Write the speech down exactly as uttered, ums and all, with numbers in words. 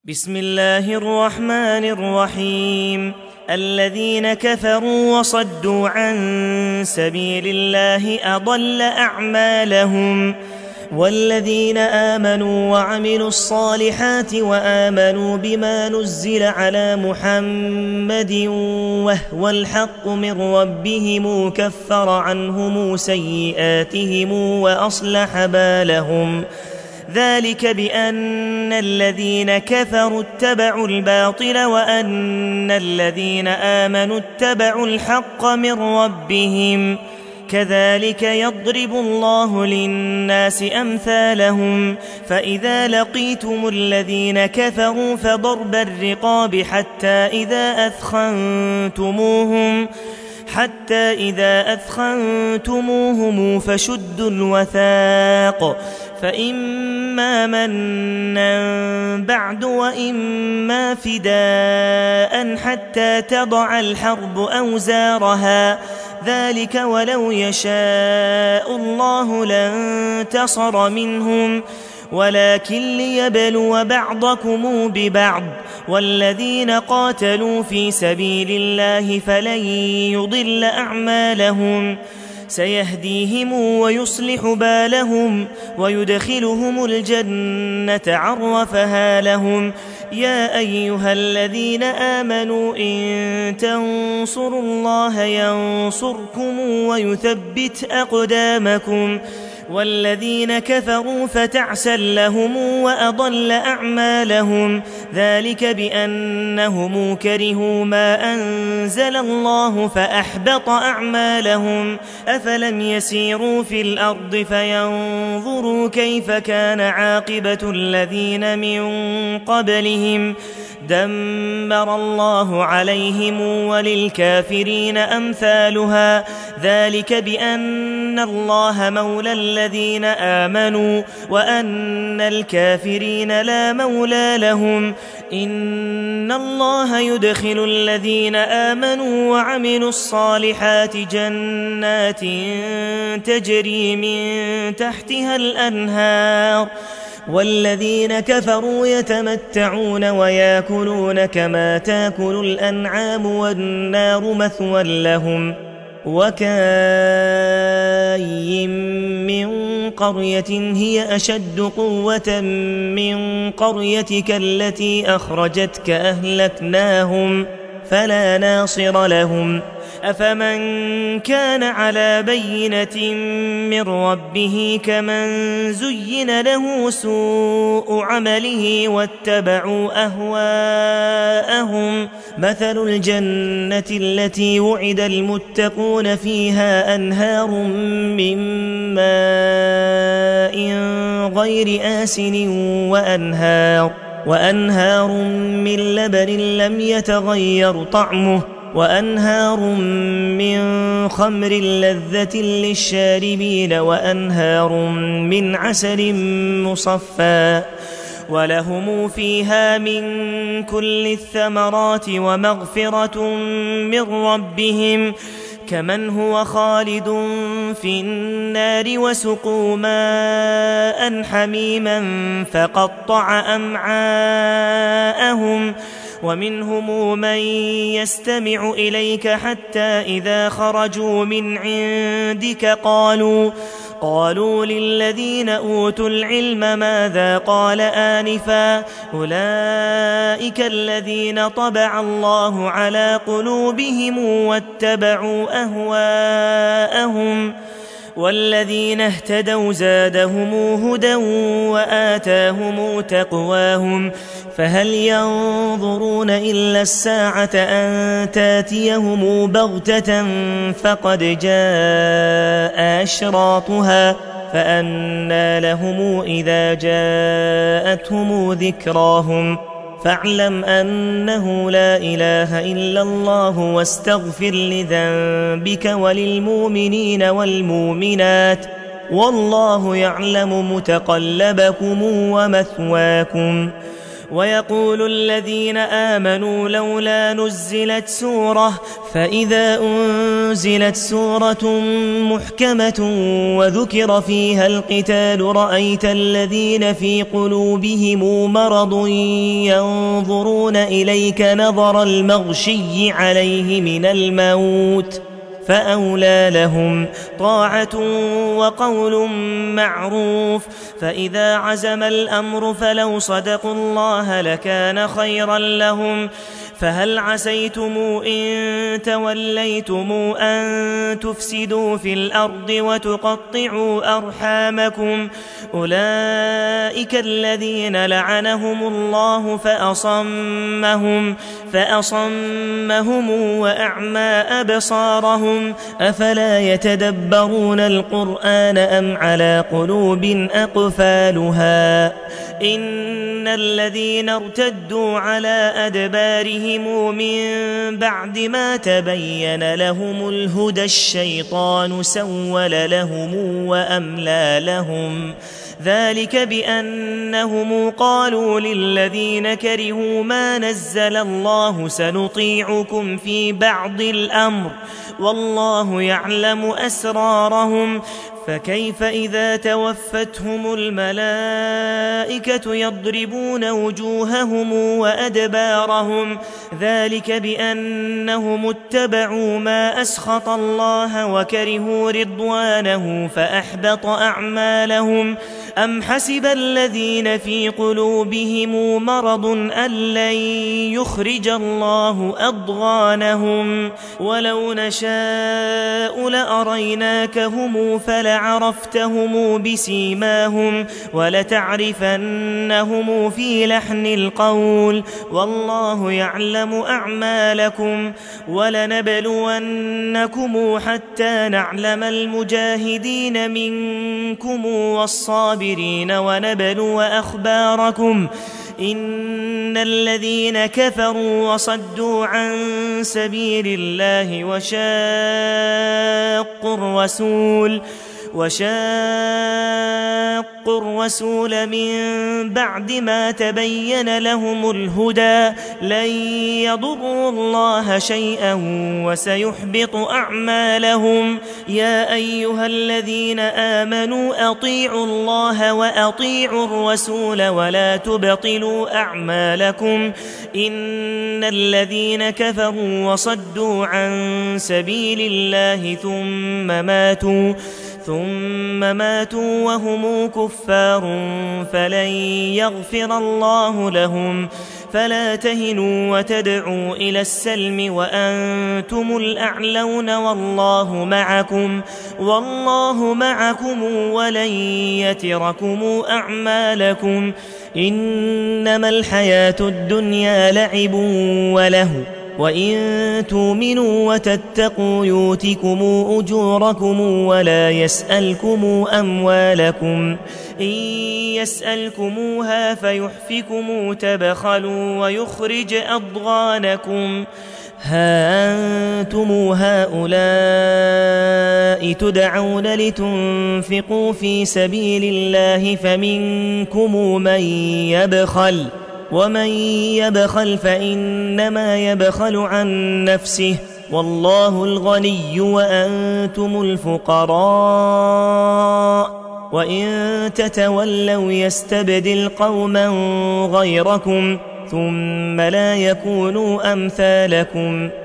بسم الله الرحمن الرحيم. الذين كفروا وصدوا عن سبيل الله أضل أعمالهم، والذين آمنوا وعملوا الصالحات وآمنوا بما نزل على محمد وهو الحق من ربهم كفر عنهم سيئاتهم وأصلح بالهم، ذلك بأن الذين كفروا اتبعوا الباطل وأن الذين آمنوا اتبعوا الحق من ربهم، كذلك يضرب الله للناس أمثالهم. فإذا لقيتم الذين كفروا فضرب الرقاب حتى إذا أثخنتموهم حتى إذا أثخنتموهم فشدوا الوثاق، فإما منا بعد وإما فداء حتى تضع الحرب أوزارها، ذلك ولو يشاء الله لانتصر منهم، ولكن ليبلو بعضكم ببعض، والذين قاتلوا في سبيل الله فلن يضل أعمالهم، سيهديهم ويصلح بالهم ويدخلهم الجنة عرفها لهم. يا أيها الذين آمنوا إن تنصروا الله ينصركم ويثبت أقدامكم، والذين كفروا فتعسا لهم وأضل أعمالهم، ذلك بأنهم كرهوا ما أنزل الله فأحبط أعمالهم. أفلم يسيروا في الأرض فينظروا كيف كان عاقبة الذين من قبلهم، دمر الله عليهم وللكافرين أمثالها، ذلك بأن الله مولى الذين آمنوا وأن الكافرين لا مولى لهم. إن الله يدخل الذين آمنوا وعملوا الصالحات جنات تجري من تحتها الأنهار، والذين كفروا يتمتعون ويأكلون كما تأكل الأنعام والنار مثوى لهم. وكأي من قرية هي أشد قوة من قريتك التي أخرجتك أهلكناهم فلا ناصر لهم. أفمن كان على بينة من ربه كمن زين له سوء عمله واتبعوا أهواءهم، مثل الجنة التي وعد المتقون فيها أنهار من ماء غير آسن وأنهار, وأنهار من لبن لم يتغير طعمه وأنهار من خمر لذة للشاربين وأنهار من عسل مصفى، ولهم فيها من كل الثمرات ومغفرة من ربهم، كمن هو خالد في النار وسقوا ماء حميما فقطع أمعاءهم. ومنهم من يستمع إليك حتى إذا خرجوا من عندك قالوا قالوا للذين أوتوا العلم ماذا قال آنفا، أولئك الذين طبع الله على قلوبهم واتبعوا أهواءهم، والذين اهتدوا زادهم هدى وآتاهم تقواهم. فهل ينظرون إلا الساعة أن تاتيهم بغتة فقد جاء أشراطها، فأنى لهم إذا جاءتهم ذكراهم. فاعلم أنه لا إله إلا الله واستغفر لذنبك وللمؤمنين والمؤمنات، والله يعلم متقلبكم ومثواكم. ويقول الذين آمنوا لولا نزلت سورة فإذا أنزلت سورة محكمة وذكر فيها القتال رأيت الذين في قلوبهم مرض ينظرون إليك نظر المغشي عليه من الموت فأولى لهم طاعة وقول معروف فإذا عزم الأمر فلو صدقوا الله لكان خيرا لهم فهل عسيتم إن توليتم أن تفسدوا في الأرض وتقطعوا أرحامكم أولئك الذين لعنهم الله فأصمهم, فأصمهم وأعمى أبصارهم أفلا يتدبرون القرآن أم على قلوب أقفالها إن الذين ارتدوا على أدبارهم من بعد ما تبين لهم الهدى الشيطان سول لهم وأملى لهم ذلك بأنهم قالوا للذين كرهوا ما نزل الله سنطيعكم في بعض الأمر والله يعلم أسرارهم فكيف إذا توفتهم الملائكة يضربون وجوههم وأدبارهم ذلك بأنهم اتبعوا ما أسخط الله وكرهوا رضوانه فأحبط أعمالهم أم حسب الذين في قلوبهم مرض أن لن يخرج الله أضغانهم ولو نشاء لأريناكهم فلعرفتهم بسيماهم ولتعرفنهم في لحن القول والله يعلم أعمالكم ولنبلونكم حتى نعلم المجاهدين منكم والصابرين ونبلو أخباركم إن الذين كفروا وصدوا عن سبيل الله وشاقوا الرسول وشاقوا الرسول من بعد ما تبين لهم الهدى لن يضروا الله شيئا وسيحبط أعمالهم يا أيها الذين آمنوا أطيعوا الله وأطيعوا الرسول ولا تبطلوا أعمالكم إن الذين كفروا وصدوا عن سبيل الله ثم ماتوا ثم ماتوا وهم كفار فلن يغفر الله لهم فلا تهنوا وتدعوا إلى السلم وأنتم الأعلون والله معكم والله معكم ولن يتركم أعمالكم إنما الحياة الدنيا لعب وله وإن تؤمنوا وتتقوا يؤتكم أجوركم ولا يسألكم أموالكم إن يسألكموها فيحفكم تبخلوا ويخرج أضغانكم ها أنتم هؤلاء تدعون لتنفقوا في سبيل الله فمنكم من يبخل ومن يبخل فإنما يبخل عن نفسه والله الغني وأنتم الفقراء وإن تتولوا يستبدل قوما غيركم ثم لا يكونوا أمثالكم